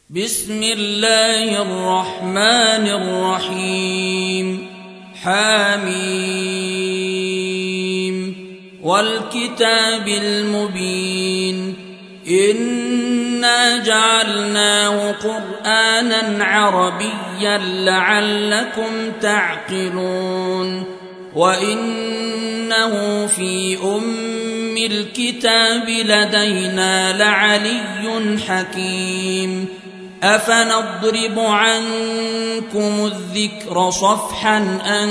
بسم الله الرحمن الرحيم حميم والكتاب المبين إنا جعلناه قرآنا عربيا لعلكم تعقلون وإنه في أم الكتاب لدينا لعلي حكيم أفنضرب عنكم الذكر صفحا أن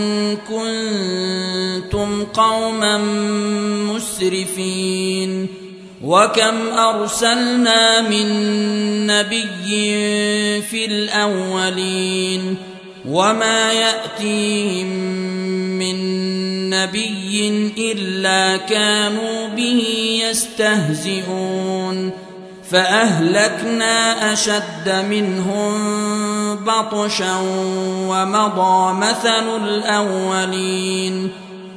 كنتم قوما مسرفين وكم أرسلنا من نبي في الأولين وما يأتيهم من نبي إلا كانوا به يستهزئون فأهلكنا أشد منهم بطشا ومضى مثل الأولين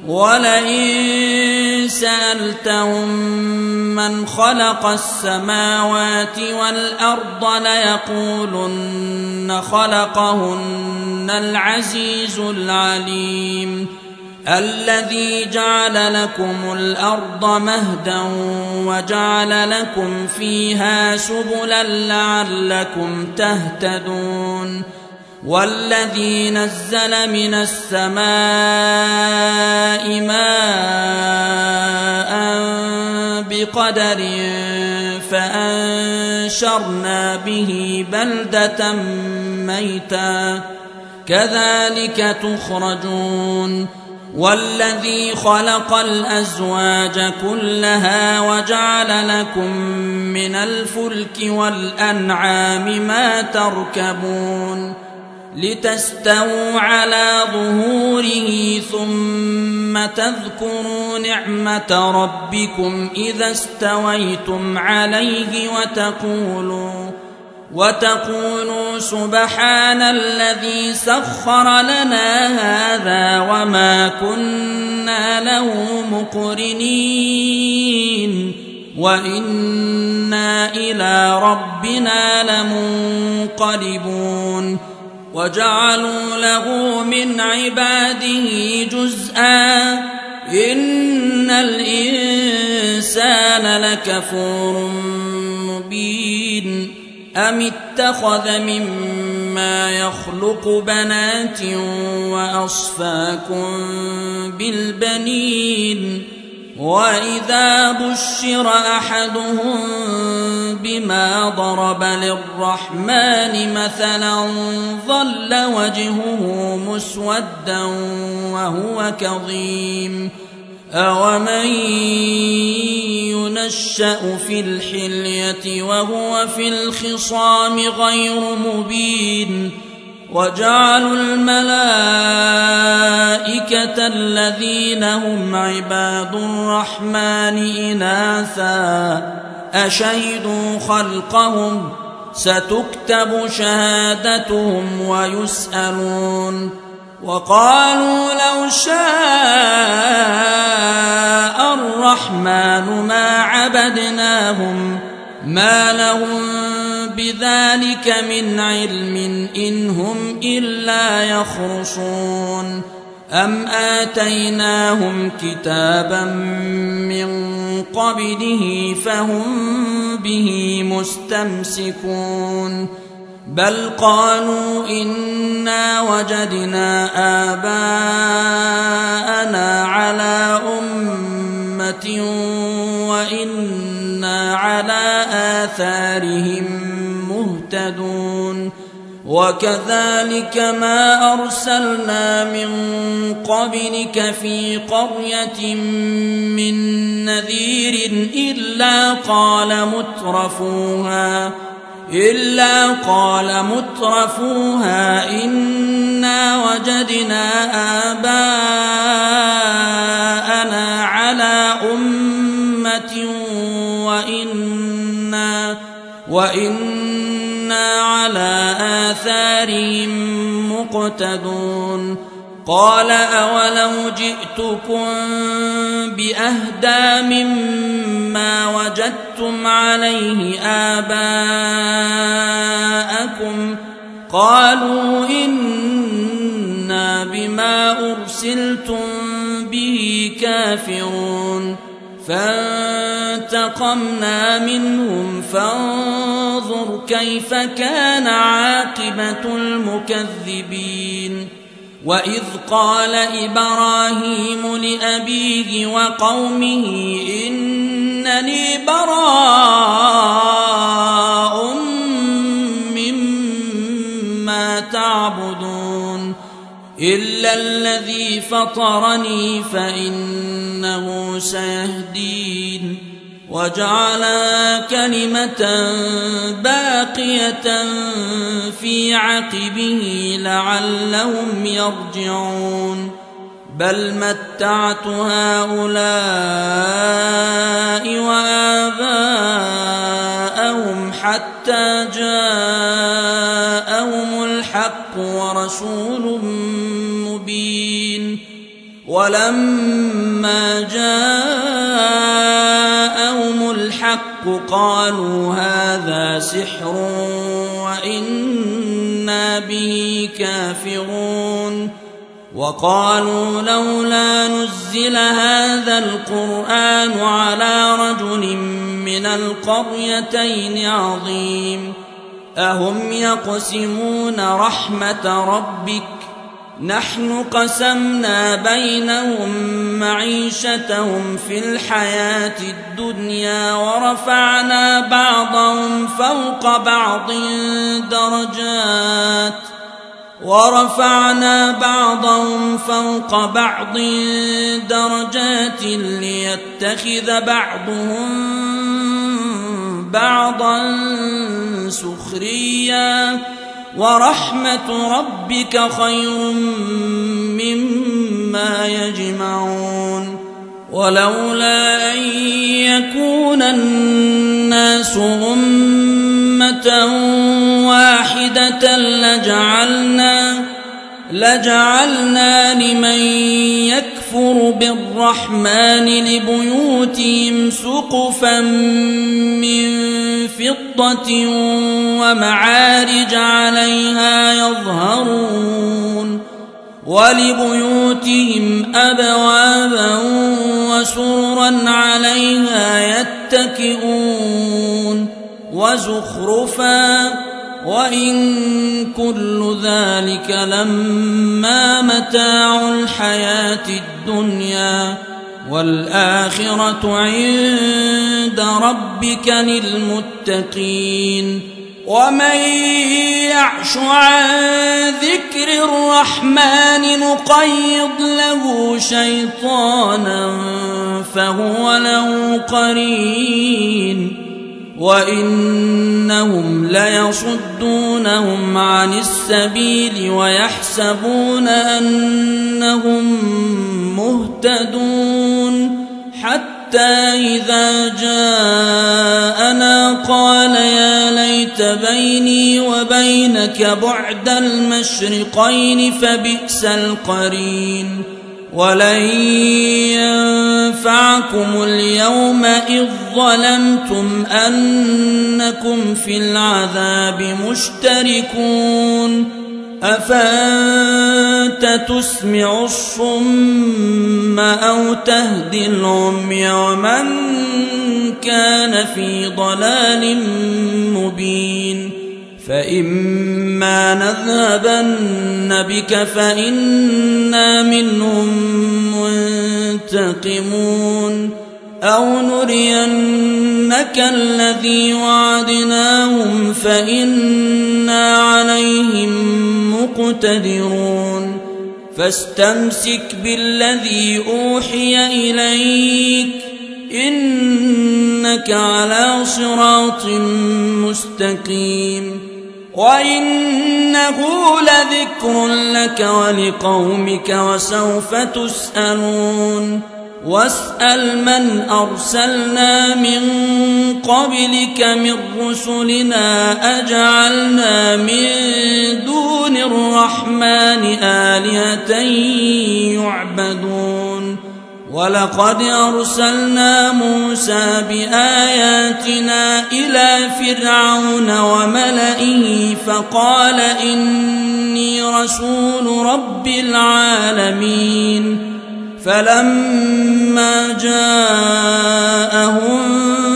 ولئن سألتهم من خلق السماوات والأرض ليقولن خلقهن العزيز العليم الذي جعل لكم الأرض مهدا وجعل لكم فيها سبلا لعلكم تهتدون والذي نزل من السماء ماء بقدر فأنشرنا به بلدة ميتا كذلك تخرجون والذي خلق الأزواج كلها وجعل لكم من الفلك والأنعام ما تركبون لتستووا على ظهوره ثم تذكروا نعمة ربكم إذا استويتم عليه وتقولوا سبحان الذي سخر لنا هذا وما كنا له مقرنين وإنا إلى ربنا لمنقلبون وجعلوا له من عباده جزءا إن الإنسان لكفور مبين أم اتخذ مما يخلق بنات وأصفاكم بالبنين وإذا بشر أحدهم بما ضرب للرحمن مثلا ظل وجهه مسودا وهو كظيم أومن ينشأ في الحلية وهو في الخصام غير مبين وجعلوا الملائكة الذين هم عباد الرحمن إناثا أشهدوا خلقهم ستكتب شهادتهم ويسألون وقالوا لو شاء الرحمن ما عبدناهم ما لهم بذلك من علم إن هم إلا يخرصون أم آتيناهم كتابا من قبله فهم به مستمسكون بل قالوا إنا وجدنا آباءنا على أمة وإنا على آثارهم مهتدون وكذلك ما أرسلنا من قبلك في قرية من نذير إلا قال مترفوها إنا وجدنا آباءنا على أمة وإنا على آثارهم مقتدون قال أولو جئتكم بأهدى مما وجدتم عليه آباءكم قالوا إنا بما أرسلتم به كافرون فانتقمنا منهم فانظر كيف كان عاقبة المكذبين وإذ قال إبراهيم لأبيه وقومه إنني براء مما تعبدون إلا الذي فطرني فإنه سيهدين وجعل كلمة باقية في عقبه لعلهم يرجعون بل متعت هؤلاء وآباءهم حتى جاءهم الحق ورسول مبين ولما جاءهم الحق قالوا هذا سحر وإنا به كافرون وقالوا لولا نزل هذا القرآن على رجل من القريتين عظيم أهم يقسمون رحمة ربك نحن قسمنا بينهم معيشتهم في الحياة الدنيا ورفعنا بعضهم فوق بعض درجات ليتخذ بعضهم بعضا سخريا ورحمة ربك خير مما يجمعون ولولا أن يكون الناس أمة واحدة لجعلنا لمن يكفر بالرحمن لبيوتهم سقفا من فضة ومعارج عليها يظهرون ولبيوتهم أبوابا وسررا عليها يتكئون وزخرفا وإن كل ذلك لما متاع الحياة الدنيا والآخرة عند ربك للمتقين ومن يعش عن ذكر الرحمن نقيض له شيطانا فهو له قرين وإنهم ليصدونهم عن السبيل ويحسبون أنهم مهتدون حتى إذا جاءنا قال يا ليت بيني وبينك بعد المشرقين فبئس القرين ولن ينفعكم اليوم إذ ظلمتم أنكم في العذاب مشتركون أفأنت تسمع الصم أو تهدي العمي ومن كان في ضلال مبين فإما نذهبن بك فإنا منهم منتقمون أو نرينك الذي وعدناهم فإنا عليهم مقتدرون فاستمسك بالذي أوحي إليك إنك على صراط مستقيم وإنه لذكر لك ولقومك وسوف تسألون واسأل من أرسلنا من قبلك من رسلنا أجعلنا من دون الرحمن آلهة يعبدون ولقد أرسلنا موسى بآياتنا إلى فرعون وملئه فقال إني رسول رب العالمين فلما جاءهم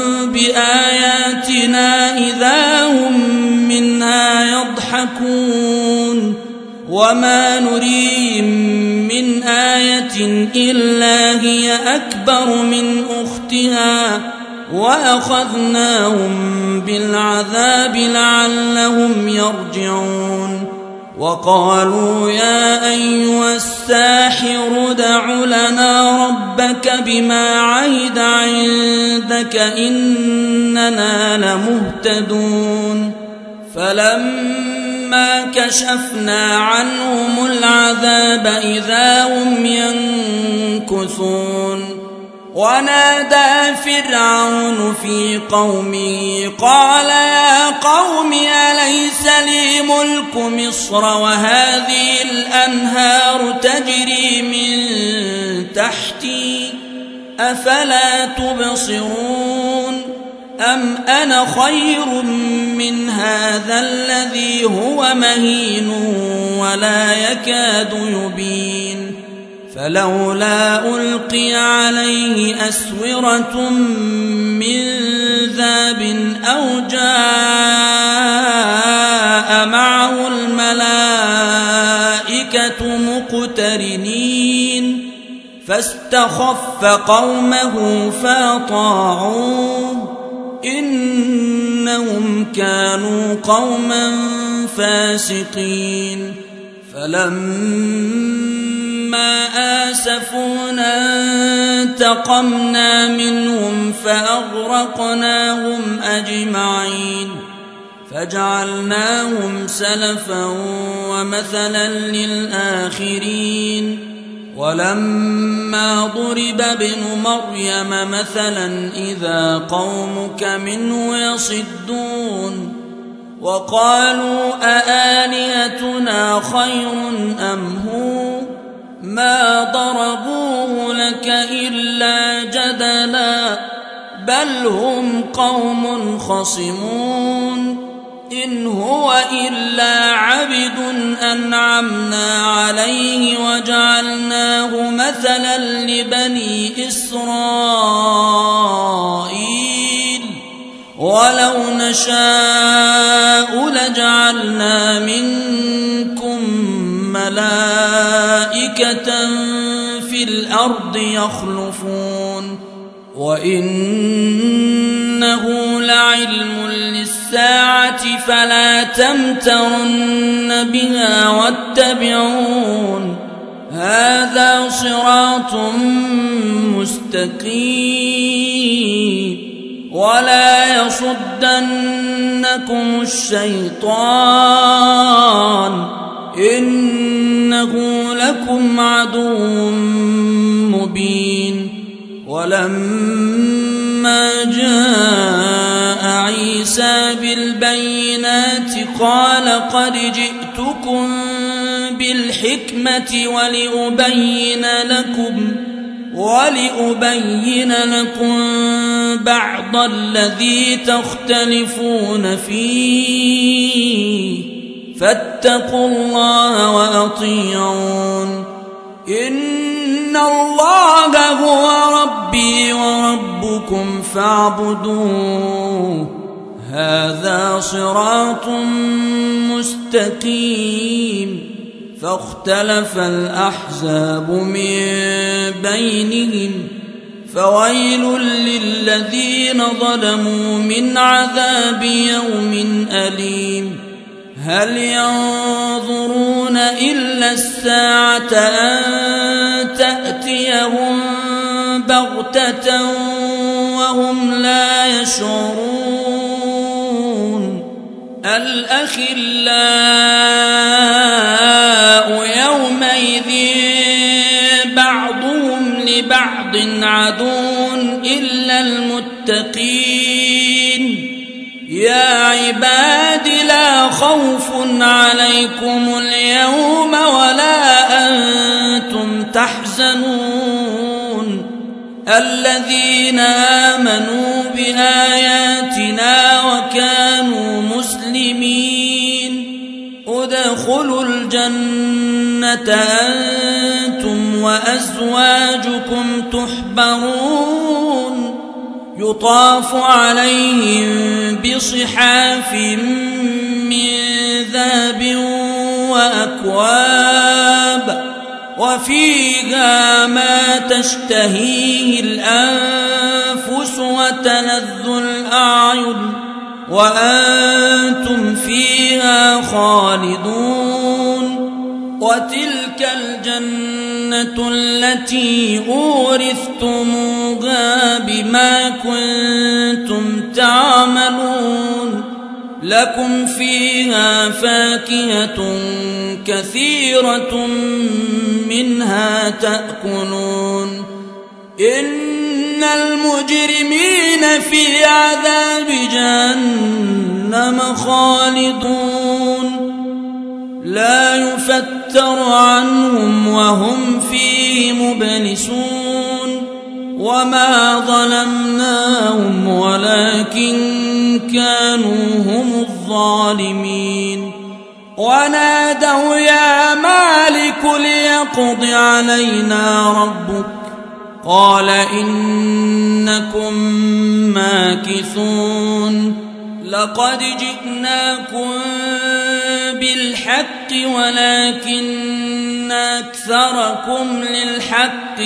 بآياتنا إذا هم منها يضحكون وما نريهم من آية إلا هي أكبر من أختها وأخذناهم بالعذاب لعلهم يرجعون وقالوا يا أيها الساحر ادع لنا ربك بما عهد عندك إننا لمهتدون فلما كشفنا عنهم العذاب إذا هم ينكثون ونادى فرعون في قومه قال يا قوم أليس لي ملك مصر وهذه الأنهار تجري من تحتي أفلا تبصرون أم أنا خير من هذا الذي هو مهين ولا يكاد يبين فلولا ألقي عليه أسورة من ذهب أو جاء معه الملائكة مقترنين فاستخف قومه فأطاعوه إنهم كانوا قوما فاسقين فلما آسفونا انتقمنا منهم فأغرقناهم أجمعين فجعلناهم سلفا ومثلا للآخرين ولما ضرب ابن مريم مثلا إذا قومك منه يصدون وقالوا أآلهتنا خير أم هو ما ضربوه لك إلا جدلا بل هم قوم خصمون إن هو إلا عبد أنعمنا عليه وجعلناه مثلا لبني إسرائيل ولو نشاء لجعلنا منكم ملائكة في الأرض يخلفون وإنه لعلم للساعة فلا تمترن بها واتبعون هذا صراط مستقيم ولا يصدنكم الشيطان إنه لكم عدو مبين ولما جاء عيسى بالبينات قال قد جئتكم بالحكمة ولأبين لكم بعض الذي تختلفون فيه فاتقوا الله وأطيعون إن الله هو ربي وربكم فاعبدوه هذا صراط مستقيم فاختلف الأحزاب من بينهم فويل للذين ظلموا من عذاب يوم أليم هل ينظرون إلا الساعة أن تأتيهم بغتة وهم لا يشعرون الأخلاء يومئذ بعضهم لبعض عدو إلا المتقين يا عباد لا خوف عليكم اليوم ولا أنتم تحزنون الذين آمنوا بآياتنا وكانوا مسلمين ادخلوا الجنة أنتم وأزواجكم تحبرون يطاف عليهم بصحاف من ذهب وأكواب وفيها ما تشتهيه الأنفس وتلذ الأعين وأنتم فيها خالدون وتلك الجنة التي أورثتموها بما كنتم تعملون لكم فيها فاكهة كثيرة منها تأكلون إن المجرمين في عذاب جهنم خالدون لا يفتر عنهم وهم فيه مبلسون وما ظلمناهم ولكن كانوا هم الظالمين ونادوا يا مالك ليقض علينا ربك قال إنكم ماكثون لقد جئناكم بالحق ولكن أكثركم للحق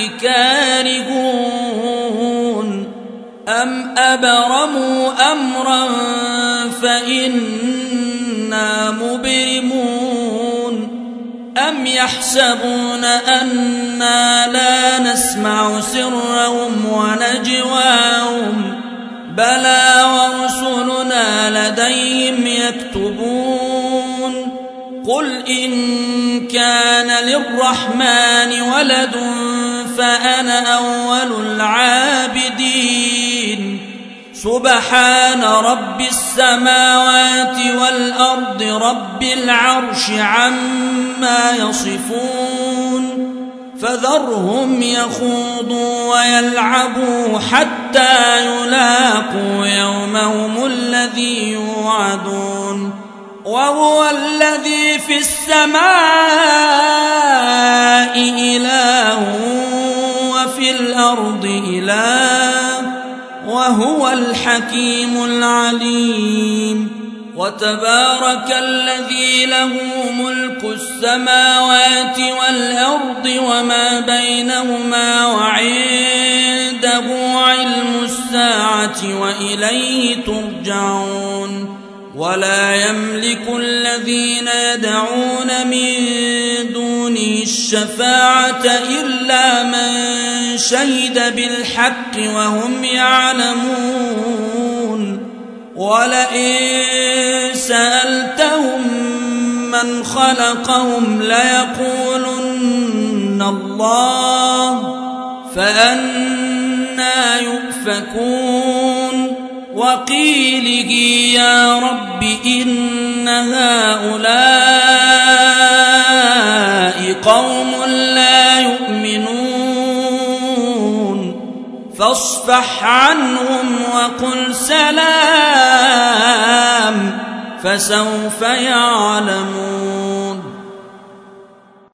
كارهون أم أبرموا أمرا فإنا مبرمون أم يحسبون أنا لا نسمع سرهم ونجواهم بلى ورسلنا لديهم يكتبون قل إن كان للرحمن ولد فأنا أول العابدين سبحان رب السماوات والأرض رب العرش عما يصفون فذرهم يخوضوا ويلعبوا حتى يلاقوا يومهم الذي يوعدون وهو الذي في السماء إله وفي الأرض إله وهو الحكيم العليم وتبارك الذي له ملك السماوات والأرض وما بينهما وعنده علم الساعة وإليه ترجعون ولا يملك الذين يدعون من دونه الشفاعة إلا من شهد بالحق وهم يعلمون ولئن سألتهم من خلقهم ليقولن الله فأنى يؤفكون وقيله يا رب إن هؤلاء قوم لا يؤمنون فاصفح عنهم وقل سلام فسوف يعلمون